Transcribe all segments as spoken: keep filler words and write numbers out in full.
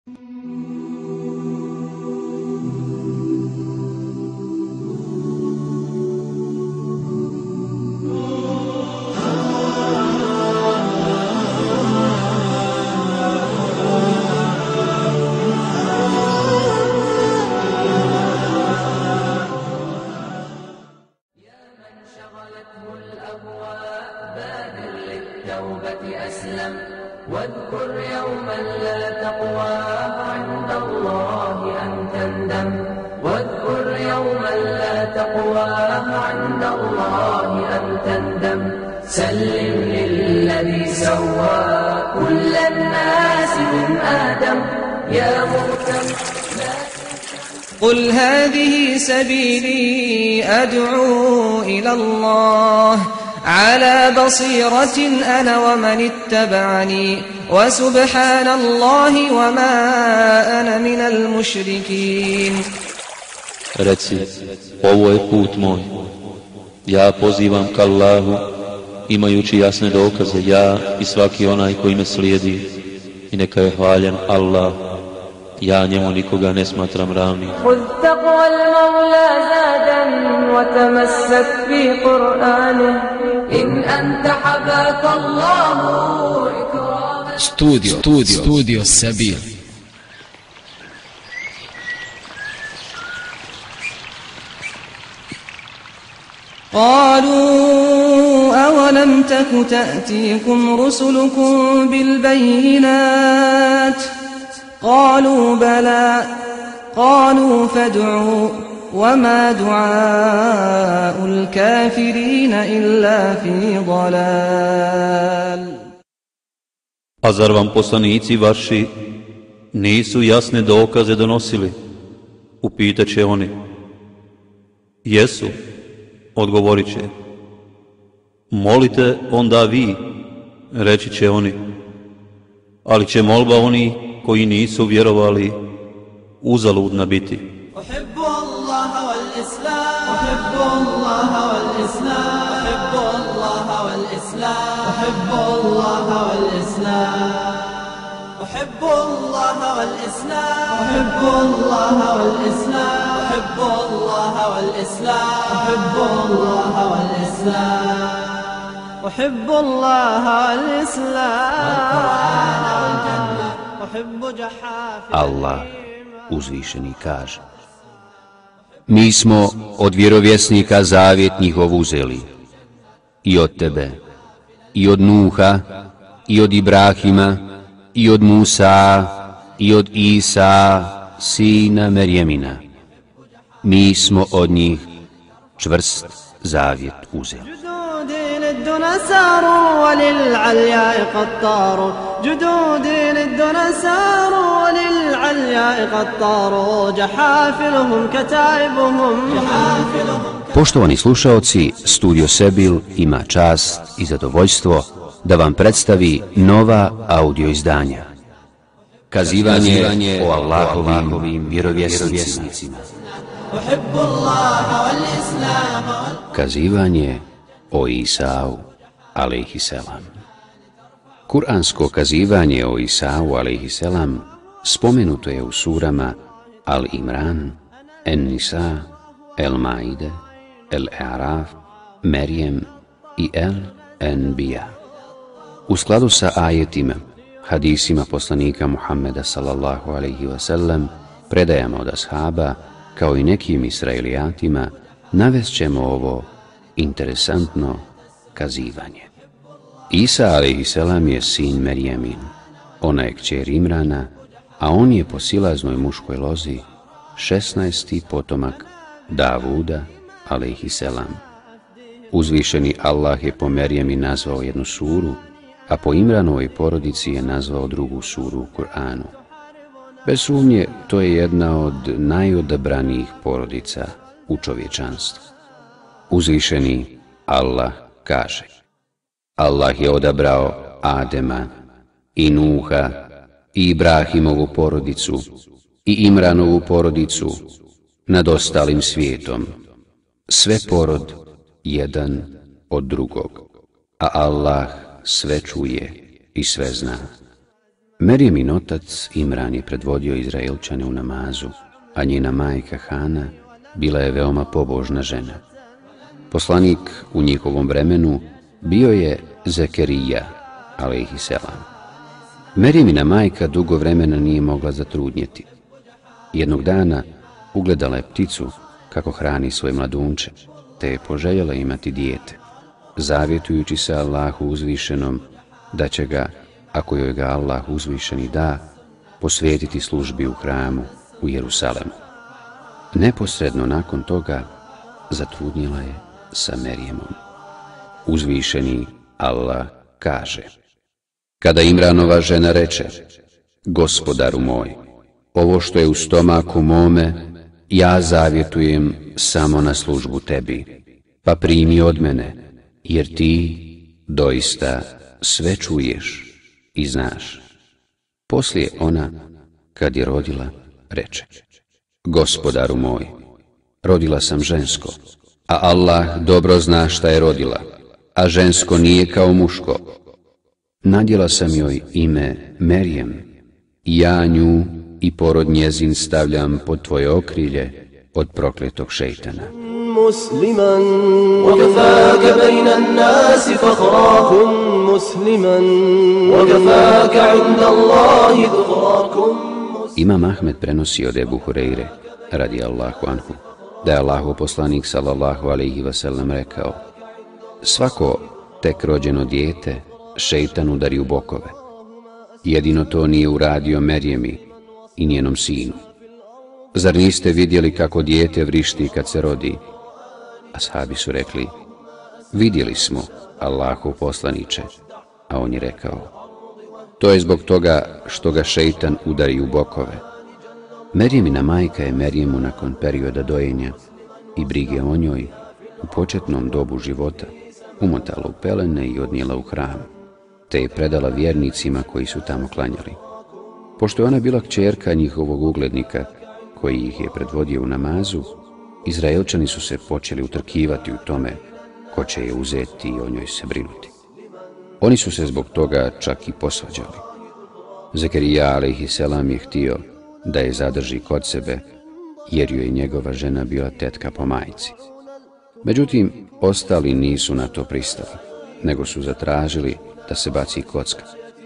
واذكر يوما لا تقوى عند الله أن تندم واذكر يوما لا تقوى عند الله أن تندم سلم للذي سوى كل الناس من آدم يا مهتم قل هذه سبيلي أدعو إلى الله على بصيرة أنا ومن اتبعني وسبحان الله وما أنا من المشركين. Reci, ovo je put moj, ja pozivam k Allahu, imajući jasne dokaze, ja i svaki onaj koji me slijedi, i neka je hvaljen Allah, ja njemu nikoga ne smatram ravnim. خذ تقوى المولى زادا وتمسك في قرآنه إن أنت حباك الله إكراما. Studio, studio, studio Sabil. قالوا أولم تك تأتيكم رسلكم بالبينات قالوا بلى قالوا فادعوا وما دعاء الكافرين إلا في ضلال. A zar vam poslanici vaši nisu jasne dokaze donosili? Upitaće oni. Jesu, odgovorit će. Molite onda vi, reći će oni. Ali će molba oni koji nisu vjerovali uzaludna biti. أحب الله والإسلام أحب الله والإسلام أحب الله والإسلام أحب الله والإسلام أحب الله والإسلام أحب الله والإسلام أحب الله والإسلام أحب الله والإسلام أحب الله والإسلام أحب جحافل Allah uzvišeni kaže: Mi smo od vjerovjesnika zavjet njihov uzeli, i od tebe, i od Nuha, i od Ibrahima, i od Musa, i od Isa, sina Merjemina. Mi smo od njih čvrst zavjet uzeli. للدنا ساروا وللعلياء قد طاروا جدودي للدنا ساروا وللعلياء قد طاروا جحافلهم كتائبهم جحافلهم. Poštovani slušaoci, Studio Sebil ima čast i zadovoljstvo da vam predstavi nova audio izdanja. Kazivanje o Allahovim vjerovjesnicima. Kazivanje o Isau, alejhiselam. Kur'ansko kazivanje o Isau, alejhiselam, spomenuto je u surama Al-Imran, En-Nisa, El-Maide, El-A'raf, Merjem i El-Enbija. U skladu sa ajetima, hadisima poslanika Muhammeda sallallahu alejhi ve sellem, predajama od ashaba, kao i nekim Israelijatima, navest ćemo ovo interesantno kazivanje. Isa alejhiselam je sin Merjemin, ona je kćer Imrana, a on je po silaznoj muškoj lozi šesnaesti potomak Davuda alejhiselam. Uzvišeni Allah je po Merjemi nazvao jednu suru, a po Imranovoj porodici je nazvao drugu suru u Kur'anu. Bez sumnje, to je jedna od najodabranijih porodica u čovječanstvu. Uzvišeni Allah kaže: Allah je odabrao Adema i Nuha i Ibrahimovu porodicu i Imranovu porodicu nad ostalim svijetom, sve porod jedan od drugog, a Allah sve čuje i sve zna. Merijemin otac Imran je predvodio Izraelčane u namazu, a njena majka Hana bila je veoma pobožna žena. Poslanik u njihovom vremenu bio je Zekerija, alejhiselam. Merijemina majka dugo vremena nije mogla zatrudnjeti. Jednog dana ugledala je pticu kako hrani svoje mladunče, te je poželjela imati dijete, zavjetujući se Allahu uzvišenom da će ga, ako joj ga Allah uzvišeni da, posvetiti službi u hramu u Jerusalemu. Neposredno nakon toga zatrudnjela je sa Merijemom. Uzvišeni Allah kaže: Kada Imranova žena reče: Gospodaru moj, ovo što je u stomaku mome, ja zavjetujem samo na službu tebi, pa primi od mene, jer ti doista sve čuješ i znaš. Poslije ona, kad je rodila, reče: Gospodaru moj, rodila sam žensko, a Allah dobro zna šta je rodila, a žensko nije kao muško. Nadjela sam joj ime Merijem, i ja nju i porod njezin stavljam pod tvoje okrilje od prokletog šejtana. مسلما وكفاك بين الناس فخراكم مسلما وكفاك عند الله ذخراكم. Imam Ahmed prenosi od Ebu Hureyre, radi Allahu anhu, da je Allahov poslanik sallallahu alejhi ve sellem rekao: Svako tek rođeno dijete šejtan udari u bokove. Jedino to nije uradio Merijemi i njenom sinu. Zar niste vidjeli kako dijete vrišti kad se rodi? Ashabi su rekli: Vidjeli smo, Allahov poslaniče. A on je rekao: To je zbog toga što ga šejtan udari u bokove. Merijemina majka je Merijemu nakon perioda dojenja i brige o njoj u početnom dobu života umotala u pelene i odnijela u hram, te je predala vjernicima koji su tamo klanjali. Pošto je ona bila kćerka njihovog uglednika koji ih je predvodio u namazu, Izraelčani su se počeli utrkivati u tome ko će je uzeti i o njoj se brinuti. Oni su se zbog toga čak i posvađali. Zekerija alejhiselam je htio da je zadrži kod sebe, jer joj je njegova žena bila tetka po majci. Međutim, ostali nisu na to pristali, nego su zatražili da se baci kocka.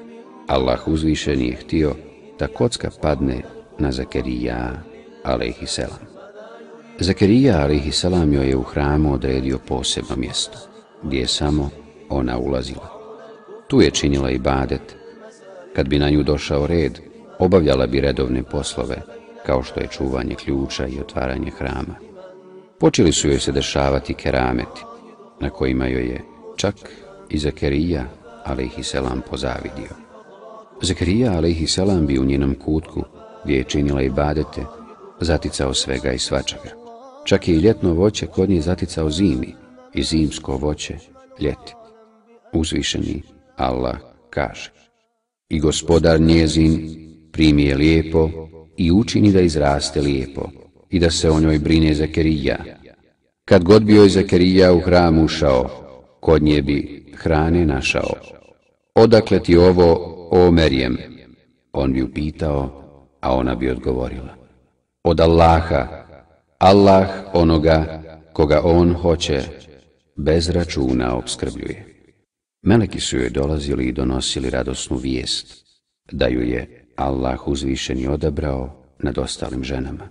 Allah uzvišeni je htio da kocka padne na Zekerija alejhiselam. Zekerija alejhiselam joj je u hramu odredio posebno mjesto, gdje je samo ona ulazila. Tu je činila ibadet. Kad bi na nju došao red, obavljala bi redovne poslove, kao što je čuvanje ključa i otvaranje hrama. Počeli su joj se dešavati kerameti, na kojima joj je čak i Zekerija alejhiselam pozavidio. Zekerija alejhiselam bi u njenom kutku, gdje je činila ibadete, zaticao svega i svačega. Čak je i ljetno voće kod nje zaticao zimi i zimsko voće ljeti. Uzvišeni Allah kaže: I gospodar njezin primi je lijepo i učini da izraste lijepo i da se o njoj brine Zekerija. Kad god bi joj Zekerija u hram ušao, kod nje bi hrane našao. Odakle ti ovo, o Merijem? On bi upitao, a ona bi odgovorila: Od Allaha. Allah onoga koga on hoće bez računa opskrbljuje. Meleki su joj dolazili i donosili radosnu vijest da ju je Allah uzvišeni odabrao nad ostalim ženama.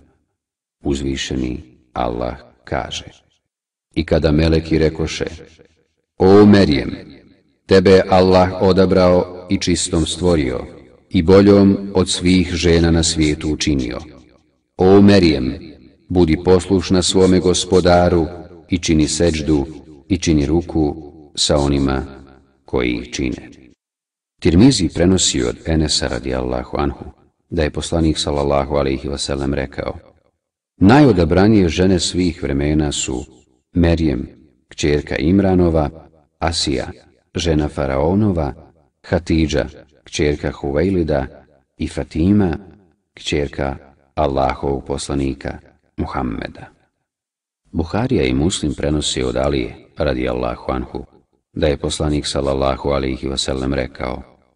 Uzvišeni Allah kaže: I kada meleki rekoše: O Merijem, tebe je Allah odabrao i čistom stvorio i boljom od svih žena na svijetu učinio. O Merijem, budi poslušna svome gospodaru i čini seđdu i čini ruku sa onima koji ih čine. Tirmizi prenosi od Enesa radijallahu anhu da je poslanik sallallahu alejhi ve sellem rekao: Najodabranije žene svih vremena su Merijem, kćerka Imranova, Asija, žena Faraonova, Hatidža, kćerka Huvejlida i Fatima, kćerka Allahovog poslanika Muhammeda. Buharija i Muslim prenosi od Alije radijallahu anhu da je poslanik sallallahu alejhi ve sellem rekao: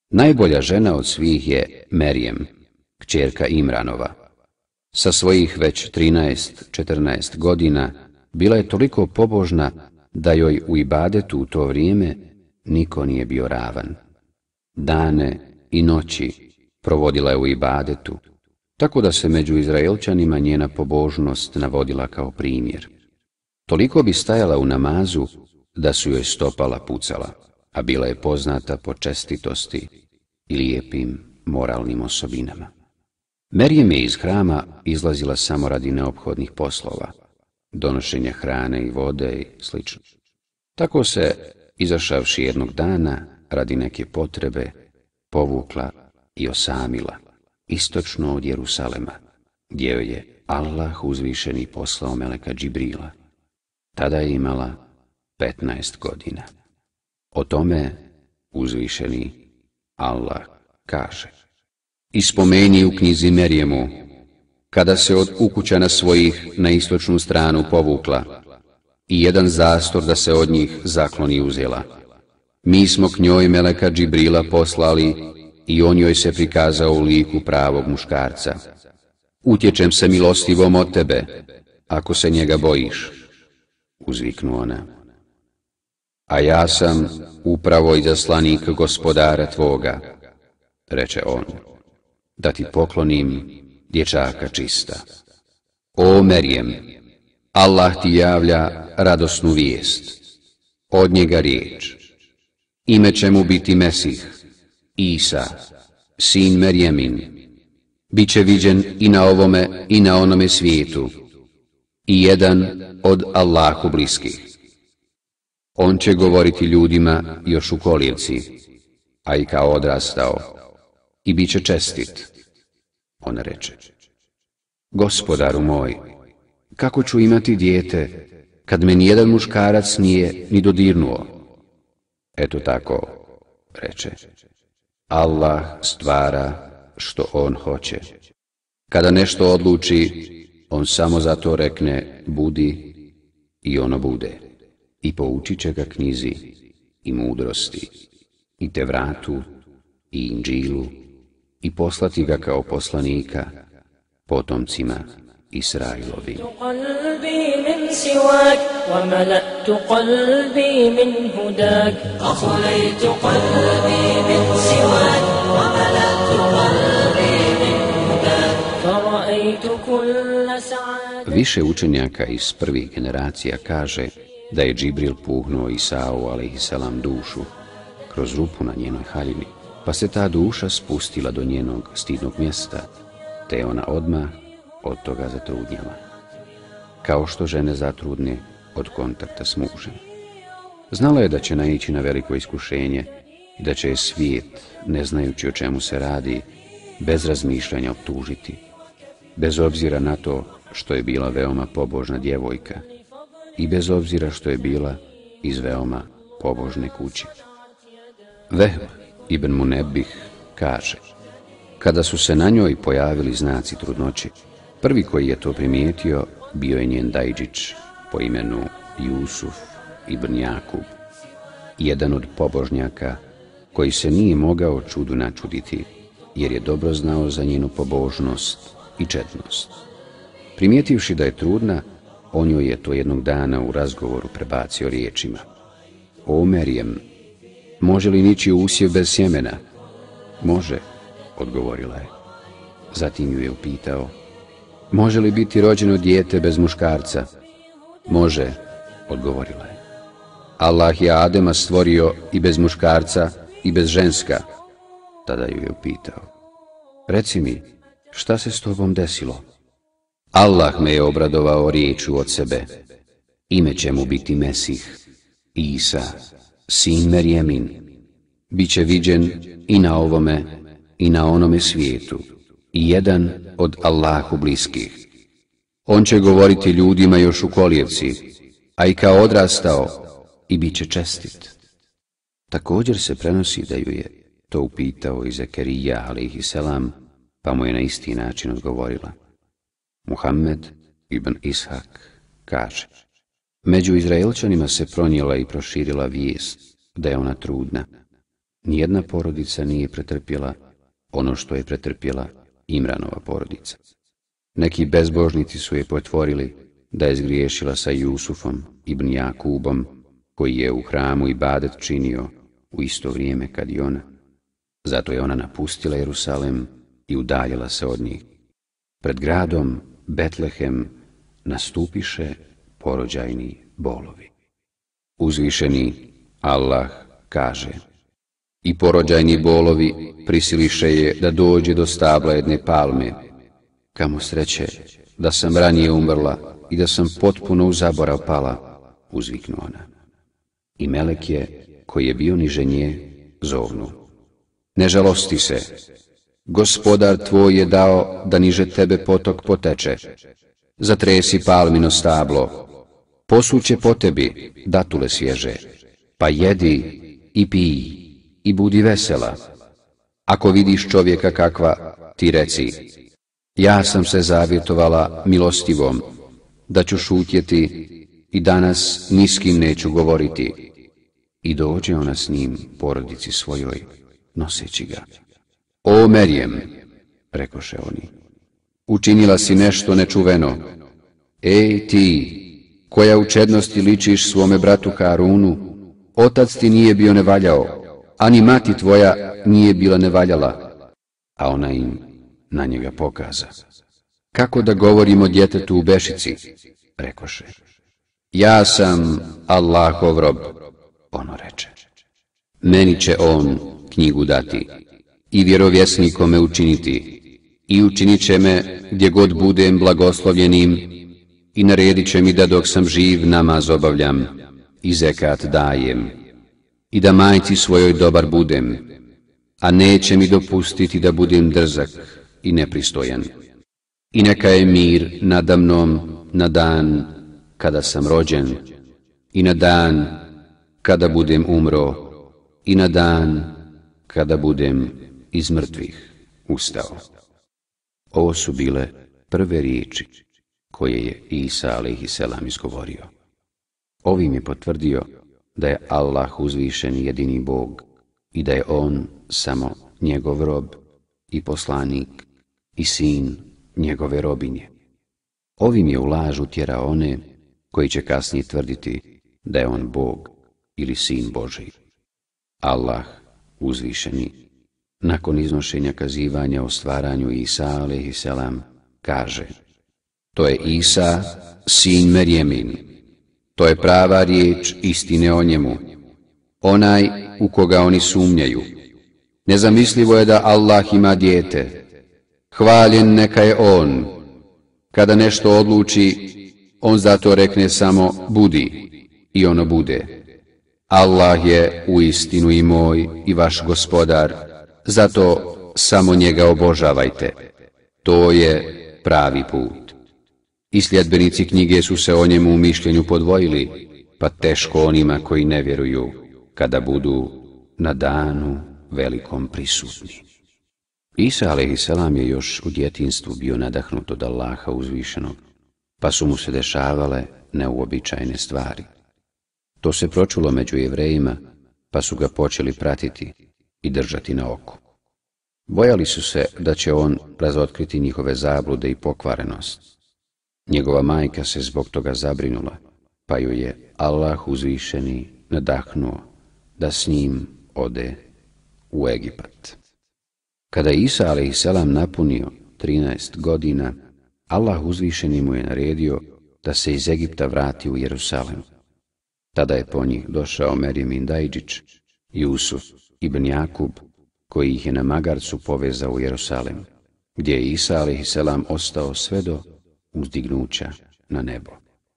Najbolja žena od svih je Merijem, kćerka Imranova. Sa svojih već trinaest četrnaest godina bila je toliko pobožna da joj u ibadetu u to vrijeme niko nije bio ravan. Dane i noći provodila je u ibadetu, tako da se među Izraelčanima njena pobožnost navodila kao primjer. Toliko bi stajala u namazu da su joj stopala pucala, a bila je poznata po čestitosti i lijepim moralnim osobinama. Merijem je iz hrama izlazila samo radi neophodnih poslova, donošenja hrane i vode i sl. Tako se, izašavši jednog dana radi neke potrebe, povukla i osamila istočno od Jerusalema, gdje joj je Allah uzvišeni poslao meleka Džibrila. Tada je imala petnaest godina. O tome uzvišeni Allah kaže: I spomeni u knjizi Merijemu, kada se od ukućana svojih na istočnu stranu povukla i jedan zastor da se od njih zakloni uzela. Mi smo k njoj meleka Džibrila poslali i on joj se prikazao u liku pravog muškarca. Utječem se milostivom od tebe, ako se njega bojiš, uzviknu ona. A ja sam upravo izaslanik gospodara tvoga, reče on, da ti poklonim dječaka čista. O Merijem, Allah ti javlja radosnu vijest, od njega riječ. Ime će mu biti Mesih, Isa, sin Merijemin. Biće viđen i na ovome i na onome svijetu, i jedan od Allahu bliskih. On će govoriti ljudima još u kolijevci, a i kao odrastao, i bit će čestit. On reče: Gospodaru moj, kako ću imati dijete, kad me nijedan muškarac nije ni dodirnuo? Eto tako, reče, Allah stvara što on hoće. Kada nešto odluči, on samo za to rekne budi i ono bude. I poučit će ga knjizi i mudrosti, i Tevratu, i Inđilu, i poslati ga kao poslanika potomcima Israilovim. Više učenjaka iz prvih generacija kaže da je Džibril puhnuo Isau alejhiselam dušu kroz rupu na njenoj haljini, pa se ta duša spustila do njenog stidnog mjesta, te je ona odmah od toga zatrudnjala, kao što žene zatrudne od kontakta s mužem. Znala je da će naići na veliko iskušenje i da će je svijet, ne znajući o čemu se radi, bez razmišljanja optužiti, bez obzira na to što je bila veoma pobožna djevojka i bez obzira što je bila iz veoma pobožne kuće. Vehb ibn Munebih kaže: kada su se na njoj pojavili znaci trudnoće, prvi koji je to primijetio bio je njen dajđić po imenu Jusuf ibn Jakub, jedan od pobožnjaka koji se nije mogao čudu načuditi, jer je dobro znao za njenu pobožnost i čednost. Primijetivši da je trudna, on joj je to jednog dana u razgovoru prebacio riječima: O Merijem, može li nići usjev bez sjemena? Može, odgovorila je. Zatim ju je upitao: može li biti rođeno dijete bez muškarca? Može, odgovorila je. Allah je Adema stvorio i bez muškarca i bez ženska. Tada ju je upitao: reci mi, šta se s tobom desilo? Allah me je obradovao riječu od sebe. Ime će mu biti Mesih, Isa, sin Merjemin. Biće viđen i na ovome i na onome svijetu, i jedan od Allahu bliskih. On će govoriti ljudima još u kolijevci, a i kao odrastao, i bit će čestit. Također se prenosi da ju je to upitao i Zekerija alejhiselam, pa mu je na isti način odgovorila. Muhammed ibn Ishak kaže: među Izraelčanima se pronijela i proširila vijest da je ona trudna, nijedna porodica nije pretrpjela ono što je pretrpjela Imranova porodica. Neki bezbožnici su je potvorili da je zgriješila sa Jusufom ibn Jakubom, koji je u hramu ibadet činio u isto vrijeme kad i ona. Zato je ona napustila Jerusalem i udaljila se od njih. Pred gradom Betlehem nastupiše porođajni bolovi. Uzvišeni Allah kaže: i porođajni bolovi prisiliše je da dođe do stabla jedne palme. Kamo sreće da sam ranije umrla i da sam potpuno u zaborav pala, uzviknu ona. I melek je, koji je bio niže nje, zovnu: ne žalosti se, gospodar tvoj je dao da niže tebe potok poteče. Zatresi palmino stablo, posuće po tebi datule svježe, pa jedi i pij i budi vesela. Ako vidiš čovjeka kakva, ti reci: ja sam se zavjetovala milostivom, da ću šutjeti i danas ni s kim neću govoriti. I dođe ona s njim porodici svojoj, noseći ga. O Merijem, rekoše oni, učinila si nešto nečuveno. Ej ti, koja u čednosti ličiš svome bratu Harunu, otac ti nije bio nevaljao, ani mati tvoja nije bila nevaljala. A ona im na njega pokaza. Kako da govorimo djetetu u bešici, rekoše. Ja sam Allahov rob, ono reče. Meni će on knjigu dati i vjerovjesnikom me učiniti i učinit će me gdje god budem blagoslovljenim i naredit će mi da dok sam živ namaz obavljam i zekat dajem i da majci svojoj dobar budem, a neće mi dopustiti da budem drzak i nepristojan. I neka je mir nadamnom na dan kada sam rođen i na dan kada budem umro i na dan kada budem iz mrtvih ustao. Ovo su bile prve riječi koje je Isa alejhiselam izgovorio. Ovim je potvrdio da je Allah uzvišeni jedini Bog i da je on samo njegov rob i poslanik i sin njegove robinje. Ovim je u laž utjerao one koji će kasnije tvrditi da je on Bog ili sin Božji. Allah uzvišeni, nakon iznošenja kazivanja o stvaranju Isa alejhiselam, kaže: to je Isa, sin Merjemin, to je prava riječ istine o njemu, onaj u koga oni sumnjaju. Nezamislivo je da Allah ima dijete. Hvaljen neka je on. Kada nešto odluči, on zato rekne samo budi i ono bude. Allah je uistinu i moj i vaš gospodar, zato samo njega obožavajte. To je pravi put. I sljedbenici knjige su se o njemu u mišljenju podvojili, pa teško onima koji ne vjeruju kada budu na danu velikom prisutni. Isa alejhiselam je još u djetinjstvu bio nadahnut od Allaha uzvišenog, pa su mu se dešavale neuobičajene stvari. To se pročulo među Jevrejima, pa su ga počeli pratiti i držati na oku. Bojali su se da će on razotkriti njihove zablude i pokvarenost. Njegova majka se zbog toga zabrinula, pa ju je Allah uzvišeni nadahnuo da s njim ode u Egipat. Kada je Isa alejhiselam napunio trinaest godina, Allah uzvišeni mu je naredio da se iz Egipta vrati u Jerusalem. Tada je po njih došao Merjemin Dajdžić, Jusuf ibn Jakub, koji ih je na magarcu povezao u Jerusalem, gdje je Isa alejhiselam ostao sve do uzdignuća na nebo.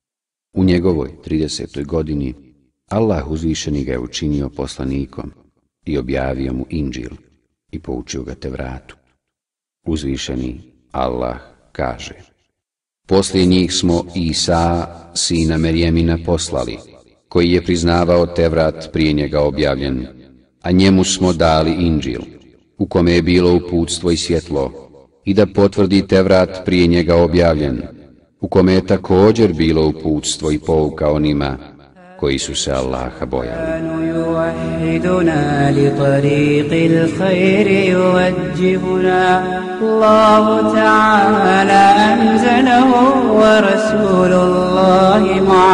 U njegovoj tridesetoj godini Allah uzvišeni ga je učinio poslanikom i objavio mu Inđil i poučio ga Tevratu. Uzvišeni Allah kaže: poslije njih smo Isa, sina Merjemina, poslali, koji je priznavao Tevrat prije njega objavljen, a njemu smo dali Inđil, u kome je bilo uputstvo i svjetlo, i da potvrdi Tevrat prije njega objavljen, u kome je također bilo uputstvo i pouka onima koji su se Allaha bojali. يوحدنا لطريق الخير يوجهنا الله تعالى أنزله ورسول الله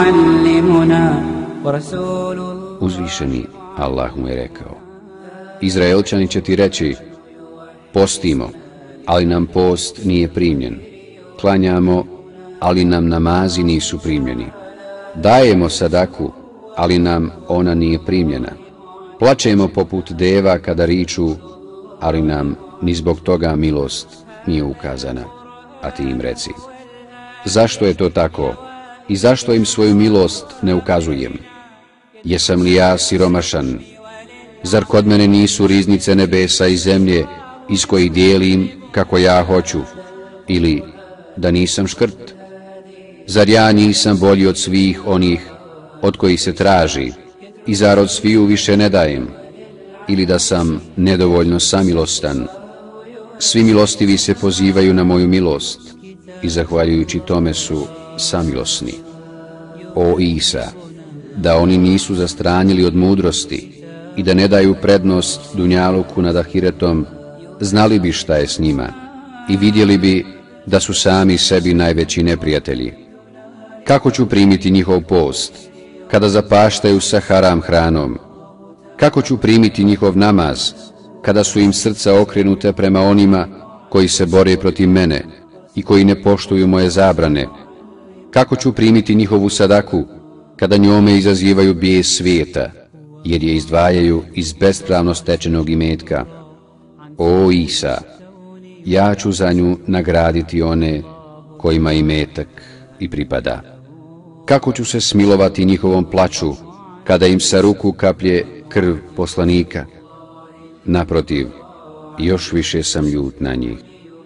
معلمنا ورسول الله. Uzvišeni Allah mu je rekao: Izraelčani će ti reći, postimo, ali nam post nije primljen. Klanjamo, ali nam namazi nisu primljeni. Dajemo sadaku, ali nam ona nije primljena. Plačemo poput deva kada riču, ali nam ni zbog toga milost nije ukazana. A ti im reci: zašto je to tako i zašto im svoju milost ne ukazujem? Jesam li ja siromašan? Zar kod mene nisu riznice nebesa i zemlje iz kojih dijelim kako ja hoću? Ili da nisam škrt? Zar ja nisam bolji od svih onih od kojih se traži i zar od sviju više ne dajem? Ili da sam nedovoljno samilostan? Svi milostivi se pozivaju na moju milost i zahvaljujući tome su samilosni. O Isa, da oni nisu zastranili od mudrosti i da ne daju prednost dunjaluku nad ahiretom, znali bi šta je s njima i vidjeli bi da su sami sebi najveći neprijatelji. Kako ću primiti njihov post kada zapaštaju sa haram hranom? Kako ću primiti njihov namaz kada su im srca okrenute prema onima koji se bore protiv mene i koji ne poštuju moje zabrane? Kako ću primiti njihovu sadaku kada njome izazivaju bijes svijeta, jer je izdvajaju iz bespravno stečenog imetka? O Isa, ja ću za nju nagraditi one kojima imetak i pripada. Kako ću se smilovati njihovom plaču kada im sa ruku kaplje krv poslanika? Naprotiv, još više sam ljut na njih.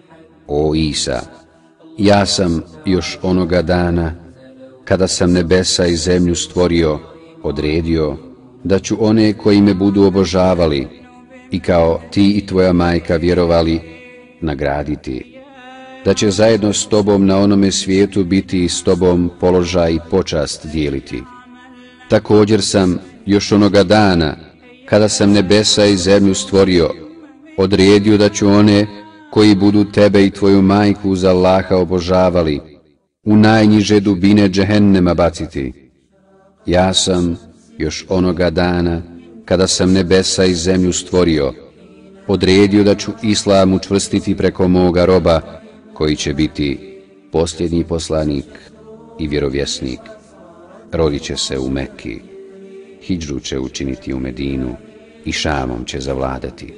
O Isa, ja sam još onoga dana kada sam nebesa i zemlju stvorio, odredio da ću one koji me budu obožavali i kao ti i tvoja majka vjerovali nagraditi, da će zajedno s tobom na onome svijetu biti i s tobom položaj i počast dijeliti. Također sam još onoga dana kada sam nebesa i zemlju stvorio, odredio da ću one koji budu tebe i tvoju majku uz Allaha obožavali u najniže dubine džehennema baciti. Ja sam još onoga dana kada sam nebesa i zemlju stvorio, odredio da ću Islam učvrstiti preko moga roba koji će biti posljednji poslanik i vjerovjesnik. Rodit će se u Mekki, hidžru će učiniti u Medinu i Šamom će zavladati.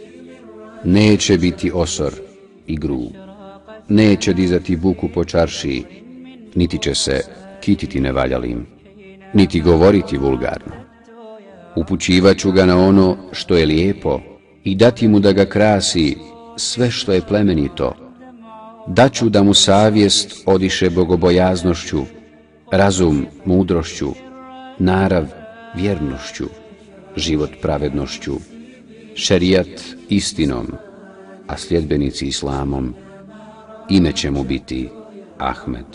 Neće biti osor i grub, neće dizati buku po čaršiji, niti će se kititi nevaljalim, niti govoriti vulgarno. Upućivaću ga na ono što je lijepo i dati mu da ga krasi sve što je plemenito. Daću da mu savjest odiše bogobojaznošću, razum mudrošću, narav vjernošću, život pravednošću, šerijat istinom, a sljedbenici islamom. Ime će mu biti Ahmed.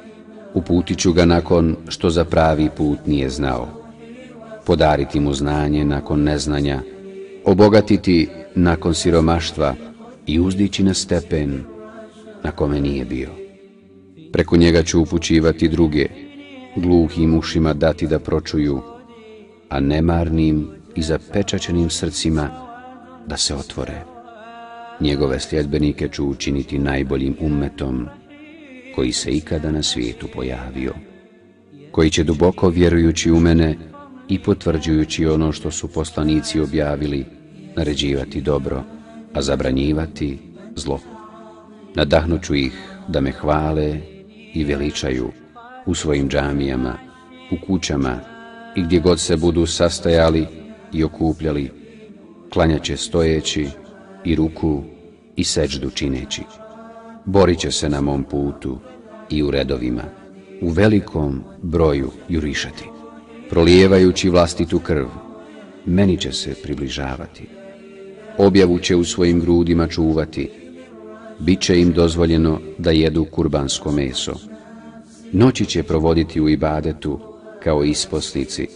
Uputit ću ga nakon što za pravi put nije znao, podariti mu znanje nakon neznanja, obogatiti nakon siromaštva i uzdići na stepen na kome nije bio. Preko njega ću upućivati druge, gluhim ušima dati da pročuju, a nemarnim i zapečaćenim srcima da se otvore. Njegove sljedbenike ću učiniti najboljim ummetom koji se ikada na svijetu pojavio, koji će duboko vjerujući u mene i potvrđujući ono što su poslanici objavili, naređivati dobro, a zabranjivati zlo. Nadahnuću ih da me hvale i veličaju u svojim džamijama, u kućama i gdje god se budu sastajali i okupljali, klanjaće stojeći i ruku i seđdu čineći. Borit će se na mom putu i u redovima, u velikom broju jurišati. Prolijevajući vlastitu krv, meni će se približavati. Objavu će u svojim grudima čuvati, bit će im dozvoljeno da jedu kurbansko meso. Noći će provoditi u ibadetu kao isposnici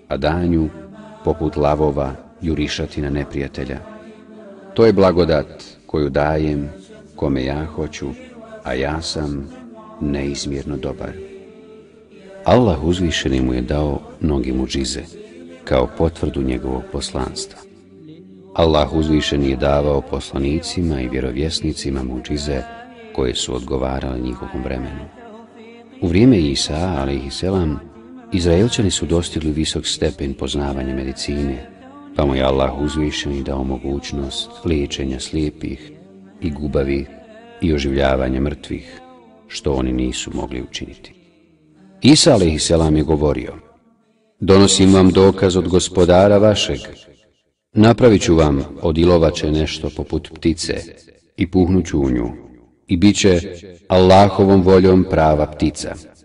a danju, poput lavova, jurišati na neprijatelja. To je blagodat koju dajem kome ja hoću, a ja sam neizmjerno dobar. Allah uzvišeni mu je dao mnogi muđize, kao potvrdu njegovog poslanstva. Allah uzvišeni je davao poslanicima i vjerovjesnicima muđize koje su odgovarale njihovom vremenu. U vrijeme Isa, alejhiselam, Izraelčani su dostigli visok stepen poznavanja medicine, pa mu je Allah uzvišeni dao mogućnost liječenja slijepih i gubavih i oživljavanja mrtvih, što oni nisu mogli učiniti. Isa alejhiselam je govorio: donosim vam dokaz od gospodara vašeg, napravit ću vam od ilovače nešto poput ptice i puhnuću u nju, i bit će Allahovom voljom prava ptica.